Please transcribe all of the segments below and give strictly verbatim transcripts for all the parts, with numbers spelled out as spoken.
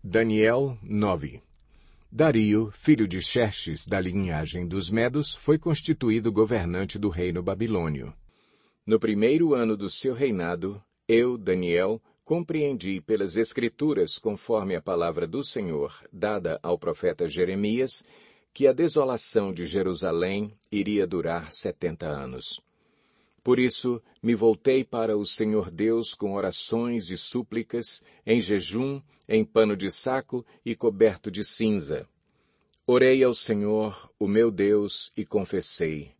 Daniel nove. Dario, filho de Xerxes, da linhagem dos Medos, foi constituído governante do reino babilônio. No primeiro ano do seu reinado, eu, Daniel, compreendi pelas Escrituras, conforme a palavra do Senhor, dada ao profeta Jeremias, que a desolação de Jerusalém iria durar setenta anos. Por isso, me voltei para o Senhor Deus com orações e súplicas, em jejum, em pano de saco e coberto de cinza. Orei ao Senhor, o meu Deus, e confessei: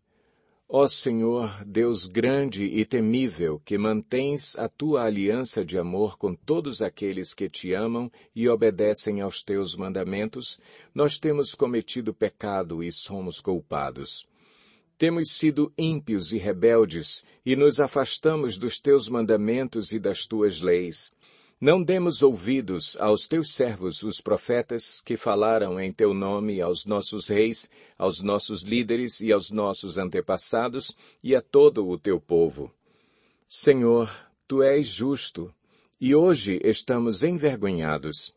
Ó Senhor, Deus grande e temível, que mantens a tua aliança de amor com todos aqueles que te amam e obedecem aos teus mandamentos, nós temos cometido pecado e somos culpados. Temos sido ímpios e rebeldes, e nos afastamos dos teus mandamentos e das tuas leis. Não demos ouvidos aos teus servos, os profetas, que falaram em teu nome aos nossos reis, aos nossos líderes e aos nossos antepassados, e a todo o teu povo. Senhor, tu és justo, e hoje estamos envergonhados.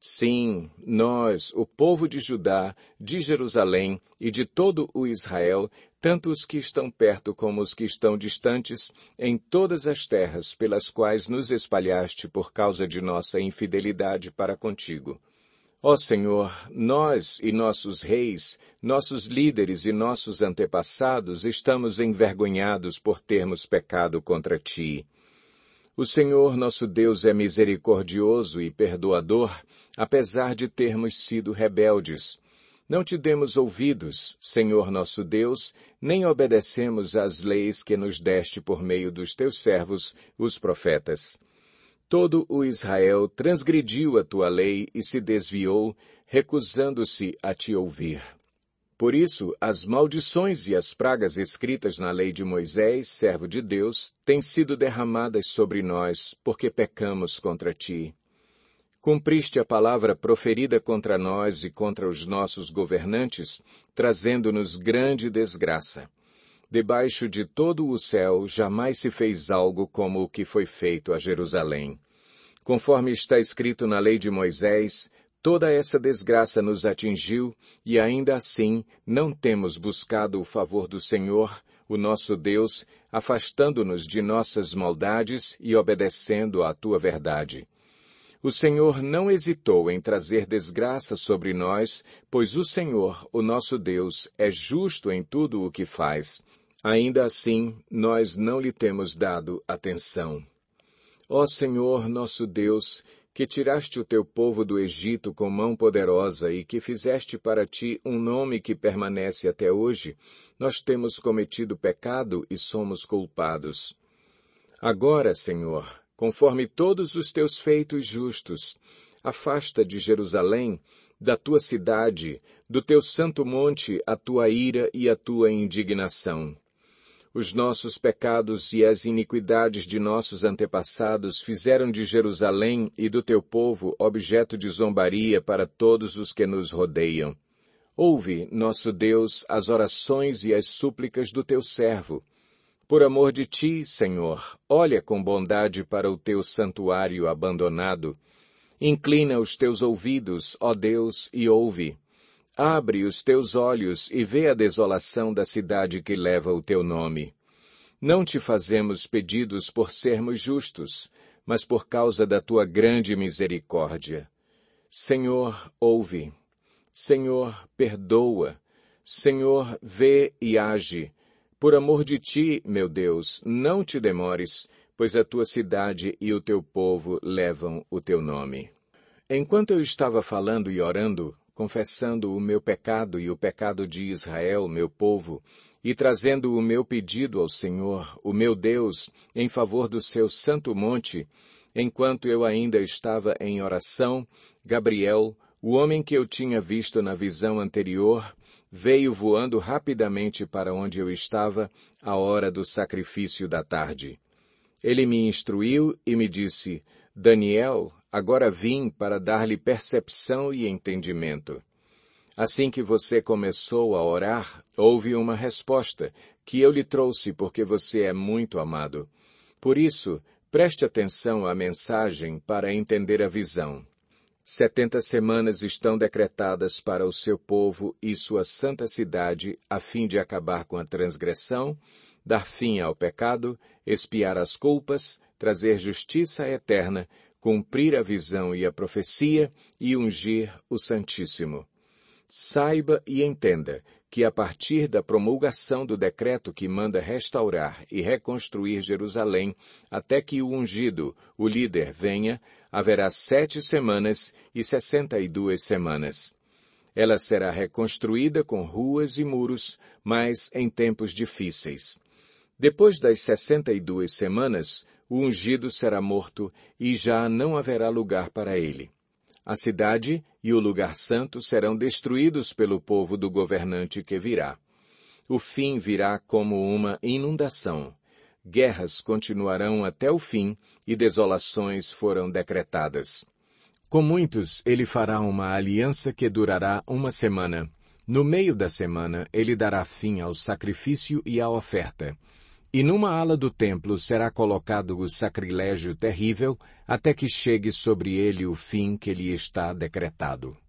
Sim, nós, o povo de Judá, de Jerusalém e de todo o Israel, tanto os que estão perto como os que estão distantes, em todas as terras pelas quais nos espalhaste por causa de nossa infidelidade para contigo. Ó Senhor, nós e nossos reis, nossos líderes e nossos antepassados estamos envergonhados por termos pecado contra ti. O Senhor nosso Deus é misericordioso e perdoador, apesar de termos sido rebeldes. Não te demos ouvidos, Senhor nosso Deus, nem obedecemos às leis que nos deste por meio dos teus servos, os profetas. Todo o Israel transgrediu a tua lei e se desviou, recusando-se a te ouvir. Por isso, as maldições e as pragas escritas na lei de Moisés, servo de Deus, têm sido derramadas sobre nós, porque pecamos contra ti. Cumpriste a palavra proferida contra nós e contra os nossos governantes, trazendo-nos grande desgraça. Debaixo de todo o céu jamais se fez algo como o que foi feito a Jerusalém. Conforme está escrito na lei de Moisés, toda essa desgraça nos atingiu e ainda assim não temos buscado o favor do Senhor, o nosso Deus, afastando-nos de nossas maldades e obedecendo à tua verdade. O Senhor não hesitou em trazer desgraça sobre nós, pois o Senhor, o nosso Deus, é justo em tudo o que faz. Ainda assim, nós não lhe temos dado atenção. Ó Senhor, nosso Deus, que tiraste o teu povo do Egito com mão poderosa e que fizeste para ti um nome que permanece até hoje, nós temos cometido pecado e somos culpados. Agora, Senhor, conforme todos os teus feitos justos, afasta de Jerusalém, da tua cidade, do teu santo monte, a tua ira e a tua indignação. Os nossos pecados e as iniquidades de nossos antepassados fizeram de Jerusalém e do teu povo objeto de zombaria para todos os que nos rodeiam. Ouve, nosso Deus, as orações e as súplicas do teu servo. Por amor de ti, Senhor, olha com bondade para o teu santuário abandonado. Inclina os teus ouvidos, ó Deus, e ouve. Abre os teus olhos e vê a desolação da cidade que leva o teu nome. Não te fazemos pedidos por sermos justos, mas por causa da tua grande misericórdia. Senhor, ouve. Senhor, perdoa. Senhor, vê e age. Por amor de ti, meu Deus, não te demores, pois a tua cidade e o teu povo levam o teu nome. Enquanto eu estava falando e orando, confessando o meu pecado e o pecado de Israel, meu povo, e trazendo o meu pedido ao Senhor, o meu Deus, em favor do seu santo monte, enquanto eu ainda estava em oração, Gabriel, o homem que eu tinha visto na visão anterior, veio voando rapidamente para onde eu estava, à hora do sacrifício da tarde. Ele me instruiu e me disse: Daniel, agora vim para dar-lhe percepção e entendimento. Assim que você começou a orar, houve uma resposta, que eu lhe trouxe porque você é muito amado. Por isso, preste atenção à mensagem para entender a visão. Setenta semanas estão decretadas para o seu povo e sua santa cidade, a fim de acabar com a transgressão, dar fim ao pecado, expiar as culpas, trazer justiça eterna, cumprir a visão e a profecia e ungir o Santíssimo. Saiba e entenda que a partir da promulgação do decreto que manda restaurar e reconstruir Jerusalém até que o ungido, o líder, venha, haverá sete semanas e sessenta e duas semanas. Ela será reconstruída com ruas e muros, mas em tempos difíceis. Depois das sessenta e duas semanas, o ungido será morto e já não haverá lugar para ele. A cidade e o lugar santo serão destruídos pelo povo do governante que virá. O fim virá como uma inundação. Guerras continuarão até o fim e desolações foram decretadas. Com muitos ele fará uma aliança que durará uma semana. No meio da semana ele dará fim ao sacrifício e à oferta. E numa ala do templo será colocado o sacrilégio terrível, até que chegue sobre ele o fim que lhe está decretado.